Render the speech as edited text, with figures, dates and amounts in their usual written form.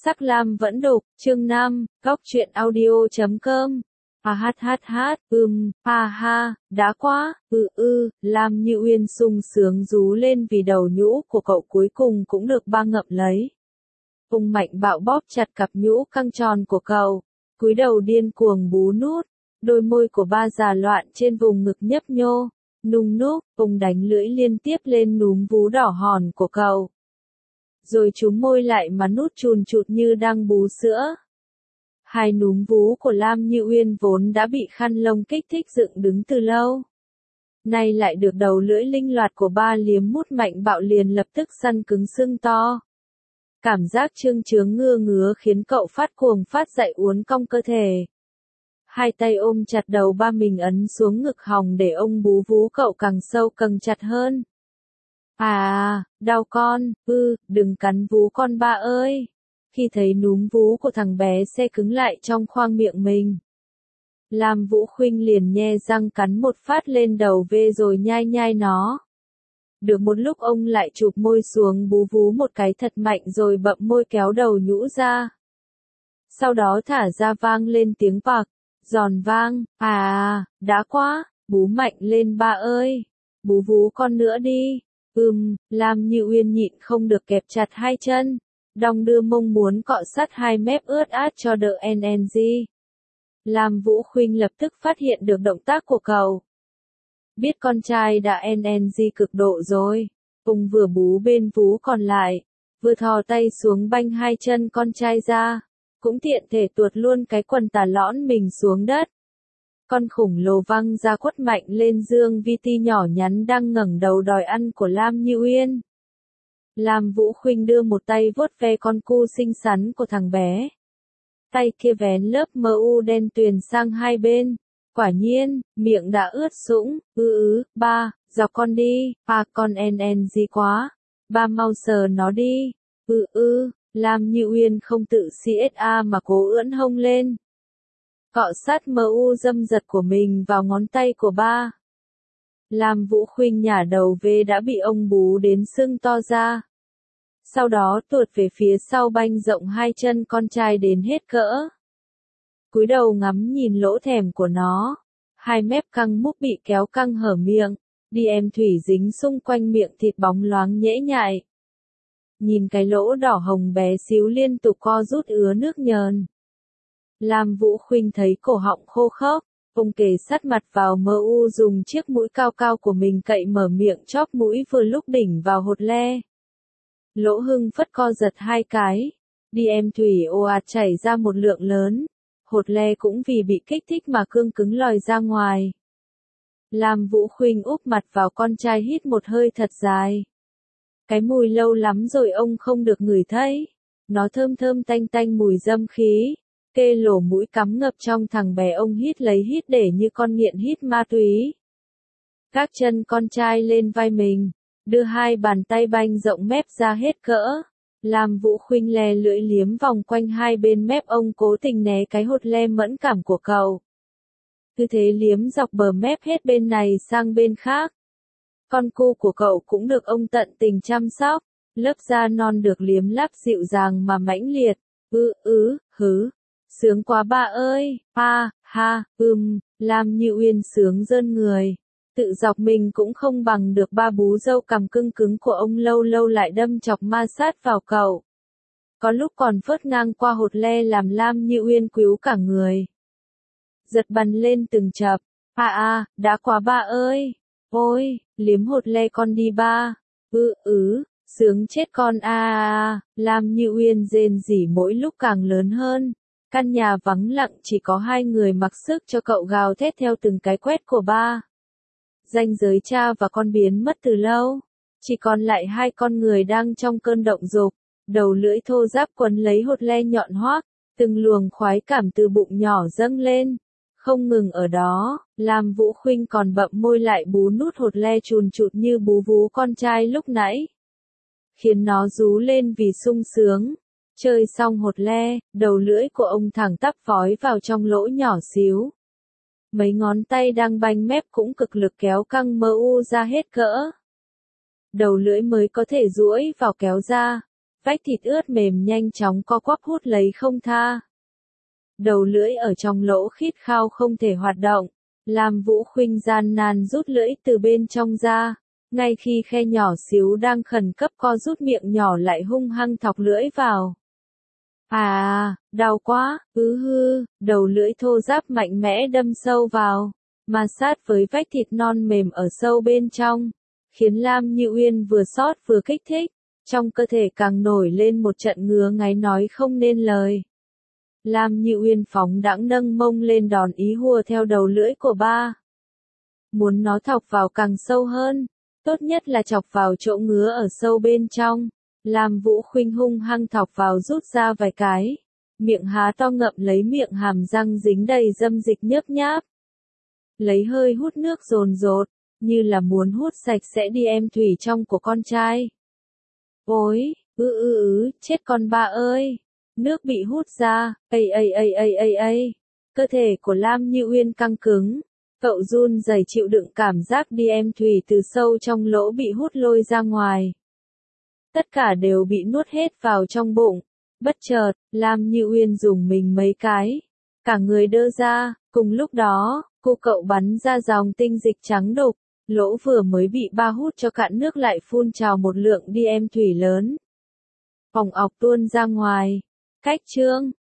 Sắc lam vẫn đục, chương 5, góc truyện audio.com. Ha, đã quá, Lam Như Uyên sung sướng rú lên vì đầu nhũ của cậu cuối cùng cũng được ba ngậm lấy. Ung mạnh bạo bóp chặt cặp nhũ căng tròn của cậu, cúi đầu điên cuồng bú nút, đôi môi của ba già loạn trên vùng ngực nhấp nhô, nung núc, Ung đánh lưỡi liên tiếp lên núm vú đỏ hòn của cậu. Rồi chúng môi lại mà nút chùn chụt như đang bú sữa. Hai núm vú của Lam Như Uyên vốn đã bị khăn lông kích thích dựng đứng từ lâu. Nay lại được đầu lưỡi linh loạt của ba liếm mút mạnh bạo liền lập tức săn cứng sưng to. Cảm giác trương trướng ngưa ngứa khiến cậu phát cuồng phát dậy uốn cong cơ thể. Hai tay ôm chặt đầu ba mình ấn xuống ngực hòng để ông bú vú cậu càng sâu càng chặt hơn. Đau con, đừng cắn vú con ba ơi. Khi thấy núm vú của thằng bé se cứng lại trong khoang miệng mình, Lam Vũ Khuynh liền nhe răng cắn một phát lên đầu vê rồi nhai nhai nó. Được một lúc ông lại chụp môi xuống bú vú một cái thật mạnh rồi bậm môi kéo đầu nhũ ra. Sau đó thả ra vang lên tiếng bạc, giòn vang, đã quá, bú mạnh lên ba ơi, bú vú con nữa đi. Lam Như Uyên nhịn không được kẹp chặt hai chân, đong đưa mông muốn cọ sát hai mép ướt át cho đỡ NNG. Lam Vũ Khuynh lập tức phát hiện được động tác của cậu. Biết con trai đã NNG cực độ rồi, Ung vừa bú bên vú còn lại, vừa thò tay xuống banh hai chân con trai ra, cũng tiện thể tuột luôn cái quần tà lõn mình xuống đất. Con khủng lồ văng ra quất mạnh lên Dương VT nhỏ nhắn đang ngẩng đầu đòi ăn của Lam Như Uyên. Lam Vũ Khuynh đưa một tay vuốt ve con cu xinh xắn của thằng bé. Tay kia vén lớp MU đen tuyền sang hai bên. Quả nhiên, miệng đã ướt sũng. Ba, dọc con đi, con NNG quá. Ba mau sờ nó đi. Lam Như Uyên không tự CSA mà cố ưỡn hông lên. Cọ sát MU dâm dật của mình vào ngón tay của ba. Lam Vũ Khuynh nhả đầu về đã bị ông bú đến sưng to ra. Sau đó tuột về phía sau banh rộng hai chân con trai đến hết cỡ. Cúi đầu ngắm nhìn lỗ thèm của nó. Hai mép căng múc bị kéo căng hở miệng. DM thủy dính xung quanh miệng thịt bóng loáng nhễ nhại. Nhìn cái lỗ đỏ hồng bé xíu liên tục co rút ứa nước nhờn. Lam Vũ Khuynh thấy cổ họng khô khốc, ông kề sát mặt vào MU dùng chiếc mũi cao cao của mình cậy mở miệng chóp mũi vừa lúc đỉnh vào hột le. Lỗ hưng phất co giật hai cái, DM thủy ồ ạt chảy ra một lượng lớn, hột le cũng vì bị kích thích mà cương cứng lòi ra ngoài. Lam Vũ Khuynh úp mặt vào con trai hít một hơi thật dài. Cái mùi lâu lắm rồi ông không được ngửi thấy, nó thơm thơm tanh tanh mùi dâm khí. Kê lỗ mũi cắm ngập trong thằng bé ông hít lấy hít để như con nghiện hít ma túy. Gác chân con trai lên vai mình, đưa hai bàn tay banh rộng mép ra hết cỡ. Lam Vũ Khuynh le lưỡi liếm vòng quanh hai bên mép ông cố tình né cái hột le mẫn cảm của cậu. Tư thế liếm dọc bờ mép hết bên này sang bên khác. Con cu của cậu cũng được ông tận tình chăm sóc, lớp da non được liếm láp dịu dàng mà mãnh liệt. Sướng quá ba ơi, Lam Như Uyên sướng rơn người. Tự dọc mình cũng không bằng được ba bú dâu cằm cưng cứng của ông lâu lâu lại đâm chọc ma sát vào cậu. Có lúc còn phớt ngang qua hột le làm Lam Như Uyên quýu cả người. Giật bắn lên từng chập, đã quá ba ơi, ôi, liếm hột le con đi ba, sướng chết con Lam Như Uyên rên rỉ mỗi lúc càng lớn hơn. Căn nhà vắng lặng chỉ có hai người mặc sức cho cậu gào thét theo từng cái quét của ba. Ranh giới cha và con biến mất từ lâu. Chỉ còn lại hai con người đang trong cơn động dục. Đầu lưỡi thô ráp quấn lấy hột le nhọn hoác. Từng luồng khoái cảm từ bụng nhỏ dâng lên. Không ngừng ở đó, Lam Vũ Khuynh còn bậm môi lại bú nút hột le chùn chụt như bú vú con trai lúc nãy. Khiến nó rú lên vì sung sướng. Chơi xong hột le, đầu lưỡi của ông thẳng tắp vói vào trong lỗ nhỏ xíu. Mấy ngón tay đang banh mép cũng cực lực kéo căng MU ra hết cỡ. Đầu lưỡi mới có thể duỗi vào kéo ra. Vách thịt ướt mềm nhanh chóng co quắp hút lấy không tha. Đầu lưỡi ở trong lỗ khít khao không thể hoạt động. Lam Vũ Khuynh gian nan rút lưỡi từ bên trong ra. Ngay khi khe nhỏ xíu đang khẩn cấp co rút, miệng nhỏ lại hung hăng thọc lưỡi vào. Đau quá, hư, đầu lưỡi thô ráp mạnh mẽ đâm sâu vào, mà sát với vách thịt non mềm ở sâu bên trong, khiến Lam Như Uyên vừa xót vừa kích thích, trong cơ thể càng nổi lên một trận ngứa ngáy nói không nên lời. Lam Như Uyên phóng đãng nâng mông lên đòn ý hùa theo đầu lưỡi của ba. Muốn nó thọc vào càng sâu hơn, tốt nhất là chọc vào chỗ ngứa ở sâu bên trong. Lam Vũ Khuynh hung hăng thọc vào rút ra vài cái, miệng há to ngậm lấy miệng hàm răng dính đầy dâm dịch nhớp nháp. Lấy hơi hút nước dồn dột, như là muốn hút sạch sẽ đi em thủy trong của con trai. Ôi, chết con ba ơi! Nước bị hút ra, cơ thể của Lam Như Uyên căng cứng, cậu run rẩy chịu đựng cảm giác đi em thủy từ sâu trong lỗ bị hút lôi ra ngoài. Tất cả đều bị nuốt hết vào trong bụng. Bất chợt, Lam Như Uyên dùng mình mấy cái, cả người đơ ra, cùng lúc đó, cô cậu bắn ra dòng tinh dịch trắng đục, lỗ vừa mới bị ba hút cho cạn nước lại phun trào một lượng đi em thủy lớn. Phòng ọc tuôn ra ngoài. Cách chương